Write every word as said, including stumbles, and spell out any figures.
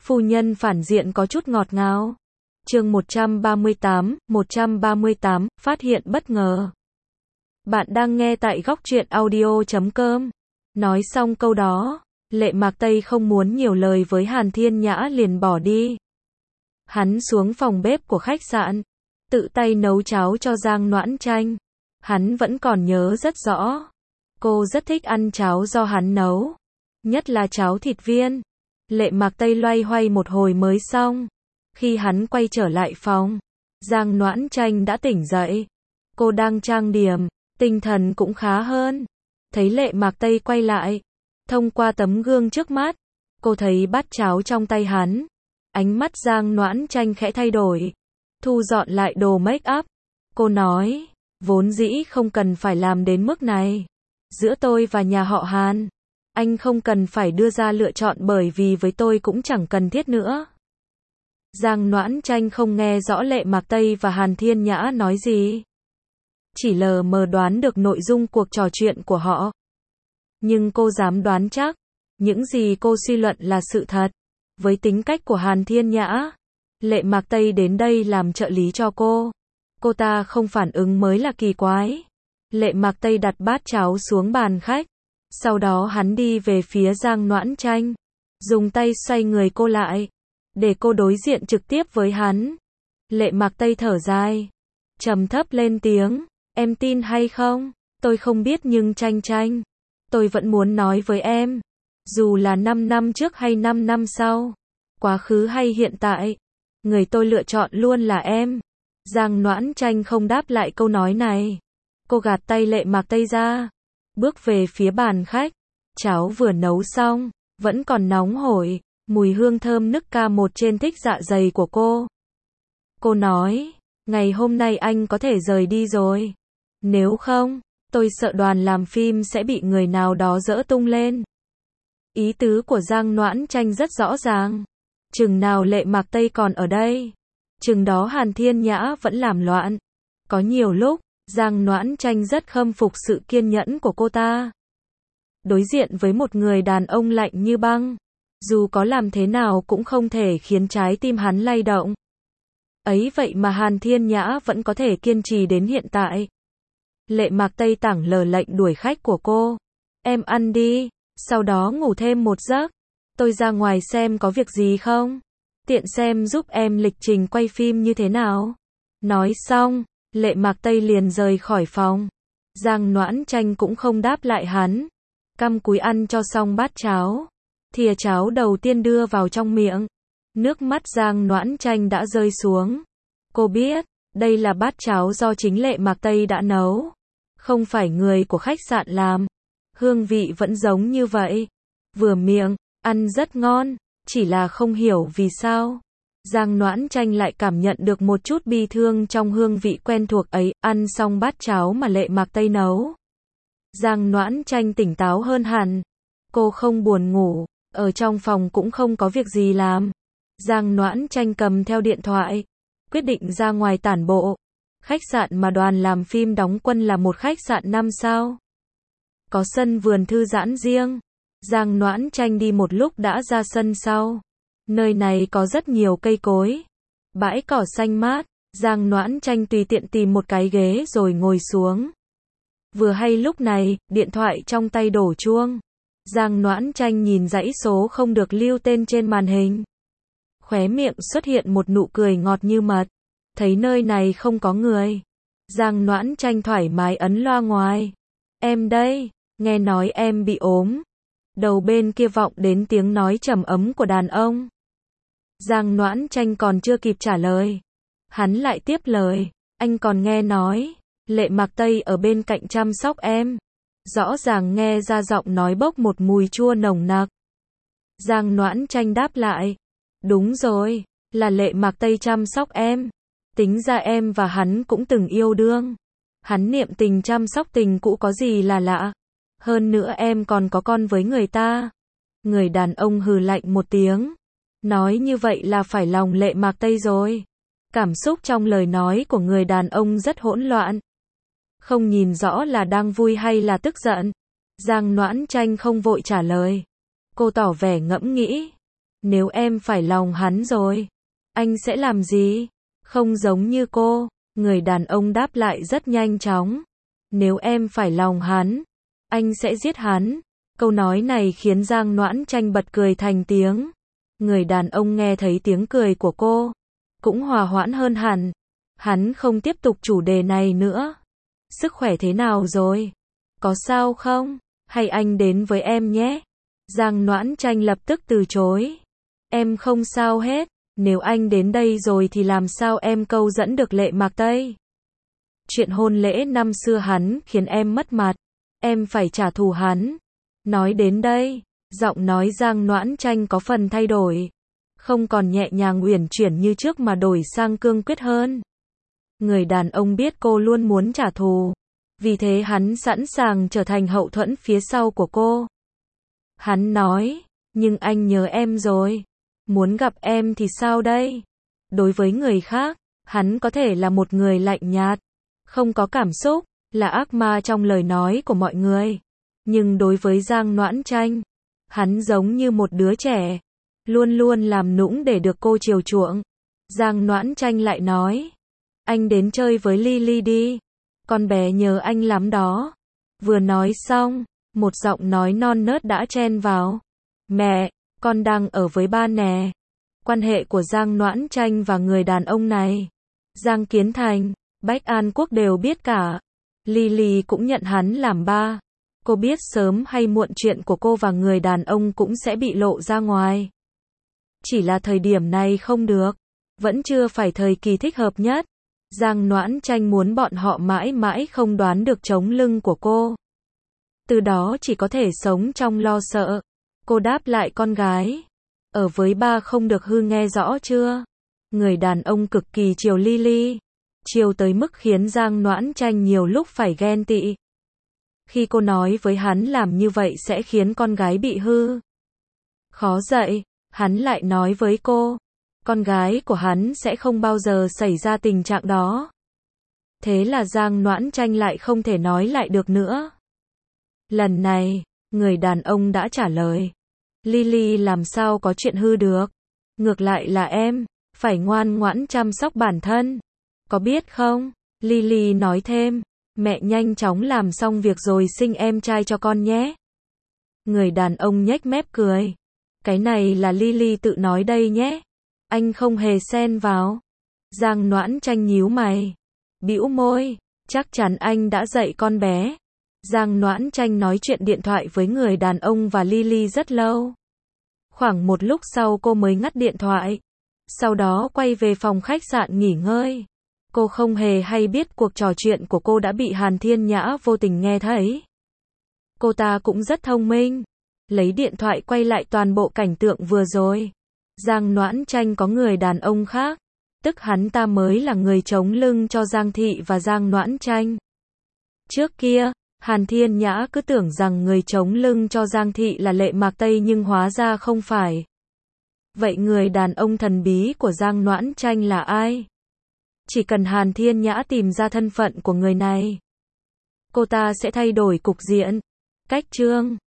Phu nhân phản diện có chút ngọt ngào. Chương một trăm ba mươi tám, một trăm ba mươi tám, phát hiện bất ngờ. Bạn đang nghe tại góc truyện audio chấm com. Nói xong câu đó, Lệ Mạc Tây không muốn nhiều lời với Hàn Thiên Nhã liền bỏ đi. Hắn xuống phòng bếp của khách sạn, tự tay nấu cháo cho Giang Noãn Tranh. Hắn vẫn còn nhớ rất rõ. Cô rất thích ăn cháo do hắn nấu, nhất là cháo thịt viên. Lệ Mạc Tây loay hoay một hồi mới xong. Khi hắn quay trở lại phòng, Giang Noãn Tranh đã tỉnh dậy. Cô đang trang điểm, tinh thần cũng khá hơn. Thấy Lệ Mạc Tây quay lại, thông qua tấm gương trước mắt, cô thấy bát cháo trong tay hắn. Ánh mắt Giang Noãn Tranh khẽ thay đổi, thu dọn lại đồ make up. Cô nói, vốn dĩ không cần phải làm đến mức này. Giữa tôi và nhà họ Hàn, anh không cần phải đưa ra lựa chọn bởi vì với tôi cũng chẳng cần thiết nữa. Giang Noãn Tranh không nghe rõ Lệ Mạc Tây và Hàn Thiên Nhã nói gì. Chỉ lờ mờ đoán được nội dung cuộc trò chuyện của họ. Nhưng cô dám đoán chắc, những gì cô suy luận là sự thật. Với tính cách của Hàn Thiên Nhã, Lệ Mạc Tây đến đây làm trợ lý cho cô. Cô ta không phản ứng mới là kỳ quái. Lệ Mạc Tây đặt bát cháo xuống bàn khách. Sau đó hắn đi về phía Giang Noãn Tranh, dùng tay xoay người cô lại, để cô đối diện trực tiếp với hắn. Lệ Mạc Tây thở dài, trầm thấp lên tiếng, em tin hay không, tôi không biết nhưng Tranh Tranh, tôi vẫn muốn nói với em, dù là năm năm trước hay năm năm sau, quá khứ hay hiện tại, người tôi lựa chọn luôn là em. Giang Noãn Tranh không đáp lại câu nói này. Cô gạt tay Lệ Mạc Tây ra, bước về phía bàn khách. Cháo vừa nấu xong, vẫn còn nóng hổi, mùi hương thơm nức ca một trên thích dạ dày của cô. Cô nói, ngày hôm nay anh có thể rời đi rồi. Nếu không, tôi sợ đoàn làm phim sẽ bị người nào đó giỡ tung lên. Ý tứ của Giang Noãn Tranh rất rõ ràng. Chừng nào Lệ Mạc Tây còn ở đây, chừng đó Hàn Thiên Nhã vẫn làm loạn. Có nhiều lúc, Giang Noãn Tranh rất khâm phục sự kiên nhẫn của cô ta. Đối diện với một người đàn ông lạnh như băng, dù có làm thế nào cũng không thể khiến trái tim hắn lay động. Ấy vậy mà Hàn Thiên Nhã vẫn có thể kiên trì đến hiện tại. Lệ Mạc Tây tảng lờ lệnh đuổi khách của cô. Em ăn đi, sau đó ngủ thêm một giấc. Tôi ra ngoài xem có việc gì không. Tiện xem giúp em lịch trình quay phim như thế nào. Nói xong, Lệ Mạc Tây liền rời khỏi phòng. Giang Noãn Tranh cũng không đáp lại hắn. Căm cúi ăn cho xong bát cháo. Thìa cháo đầu tiên đưa vào trong miệng. Nước mắt Giang Noãn Tranh đã rơi xuống. Cô biết, đây là bát cháo do chính Lệ Mạc Tây đã nấu. Không phải người của khách sạn làm. Hương vị vẫn giống như vậy. Vừa miệng, ăn rất ngon, chỉ là không hiểu vì sao. Giang Noãn Tranh lại cảm nhận được một chút bi thương trong hương vị quen thuộc ấy. Ăn xong bát cháo mà Lệ Mạc Tây nấu, Giang Noãn Tranh tỉnh táo hơn hẳn. Cô không buồn ngủ, ở trong phòng cũng không có việc gì làm. Giang Noãn Tranh cầm theo điện thoại, quyết định ra ngoài tản bộ. Khách sạn mà đoàn làm phim đóng quân là một khách sạn năm sao. Có sân vườn thư giãn riêng. Giang Noãn Tranh đi một lúc đã ra sân sau. Nơi này có rất nhiều cây cối, bãi cỏ xanh mát. Giang Noãn Tranh tùy tiện tìm một cái ghế rồi ngồi xuống. Vừa hay lúc này, điện thoại trong tay đổ chuông. Giang Noãn Tranh nhìn dãy số không được lưu tên trên màn hình. Khóe miệng xuất hiện một nụ cười ngọt như mật. Thấy nơi này không có người, Giang Noãn Tranh thoải mái ấn loa ngoài. Em đây, nghe nói em bị ốm. Đầu bên kia vọng đến tiếng nói trầm ấm của đàn ông. Giang Noãn Tranh còn chưa kịp trả lời, hắn lại tiếp lời, anh còn nghe nói, Lệ Mạc Tây ở bên cạnh chăm sóc em. Rõ ràng nghe ra giọng nói bốc một mùi chua nồng nặc. Giang Noãn Tranh đáp lại, đúng rồi, là Lệ Mạc Tây chăm sóc em. Tính ra em và hắn cũng từng yêu đương. Hắn niệm tình chăm sóc tình cũ có gì là lạ. Hơn nữa em còn có con với người ta. Người đàn ông hừ lạnh một tiếng. Nói như vậy là phải lòng Lệ Mạc Tây rồi. Cảm xúc trong lời nói của người đàn ông rất hỗn loạn. Không nhìn rõ là đang vui hay là tức giận. Giang Noãn Tranh không vội trả lời. Cô tỏ vẻ ngẫm nghĩ. Nếu em phải lòng hắn rồi, anh sẽ làm gì? Không giống như cô, người đàn ông đáp lại rất nhanh chóng. Nếu em phải lòng hắn, anh sẽ giết hắn. Câu nói này khiến Giang Noãn Tranh bật cười thành tiếng. Người đàn ông nghe thấy tiếng cười của cô, cũng hòa hoãn hơn hẳn. Hắn không tiếp tục chủ đề này nữa. Sức khỏe thế nào rồi? Có sao không? Hay anh đến với em nhé? Giang Noãn Tranh lập tức từ chối. Em không sao hết. Nếu anh đến đây rồi thì làm sao em câu dẫn được Lệ Mạc Tây? Chuyện hôn lễ năm xưa hắn khiến em mất mặt. Em phải trả thù hắn. Nói đến đây, giọng nói Giang Noãn Tranh có phần thay đổi. Không còn nhẹ nhàng uyển chuyển như trước mà đổi sang cương quyết hơn. Người đàn ông biết cô luôn muốn trả thù. Vì thế hắn sẵn sàng trở thành hậu thuẫn phía sau của cô. Hắn nói, nhưng anh nhớ em rồi. Muốn gặp em thì sao đây? Đối với người khác, hắn có thể là một người lạnh nhạt, không có cảm xúc, là ác ma trong lời nói của mọi người. Nhưng đối với Giang Noãn Tranh, hắn giống như một đứa trẻ, luôn luôn làm nũng để được cô chiều chuộng. Giang Noãn Tranh lại nói, anh đến chơi với Lily đi, con bé nhớ anh lắm đó. Vừa nói xong, một giọng nói non nớt đã chen vào. Mẹ, con đang ở với ba nè. Quan hệ của Giang Noãn Tranh và người đàn ông này, Giang Kiến Thành, Bách An Quốc đều biết cả. Lily cũng nhận hắn làm ba. Cô biết sớm hay muộn chuyện của cô và người đàn ông cũng sẽ bị lộ ra ngoài. Chỉ là thời điểm này không được. Vẫn chưa phải thời kỳ thích hợp nhất. Giang Noãn Tranh muốn bọn họ mãi mãi không đoán được chống lưng của cô. Từ đó chỉ có thể sống trong lo sợ. Cô đáp lại con gái. Ở với ba không được hư, nghe rõ chưa? Người đàn ông cực kỳ chiều Lily. Chiều tới mức khiến Giang Noãn Tranh nhiều lúc phải ghen tị. Khi cô nói với hắn làm như vậy sẽ khiến con gái bị hư, khó dạy, hắn lại nói với cô, con gái của hắn sẽ không bao giờ xảy ra tình trạng đó. Thế là Giang Noãn Tranh lại không thể nói lại được nữa. Lần này, người đàn ông đã trả lời. Lily làm sao có chuyện hư được? Ngược lại là em, phải ngoan ngoãn chăm sóc bản thân. Có biết không? Lily nói thêm, mẹ nhanh chóng làm xong việc rồi sinh em trai cho con nhé. Người đàn ông nhếch mép cười. Cái này là Lily tự nói đây nhé. Anh không hề xen vào. Giang Noãn Tranh nhíu mày, bĩu môi, chắc chắn anh đã dạy con bé. Giang Noãn Tranh nói chuyện điện thoại với người đàn ông và Lily rất lâu. Khoảng một lúc sau cô mới ngắt điện thoại. Sau đó quay về phòng khách sạn nghỉ ngơi. Cô không hề hay biết cuộc trò chuyện của cô đã bị Hàn Thiên Nhã vô tình nghe thấy. Cô ta cũng rất thông minh. Lấy điện thoại quay lại toàn bộ cảnh tượng vừa rồi. Giang Noãn Tranh có người đàn ông khác. Tức hắn ta mới là người chống lưng cho Giang Thị và Giang Noãn Tranh. Trước kia, Hàn Thiên Nhã cứ tưởng rằng người chống lưng cho Giang Thị là Lệ Mạc Tây nhưng hóa ra không phải. Vậy người đàn ông thần bí của Giang Noãn Tranh là ai? Chỉ cần Hàn Thiên Nhã tìm ra thân phận của người này, cô ta sẽ thay đổi cục diện. Cách chương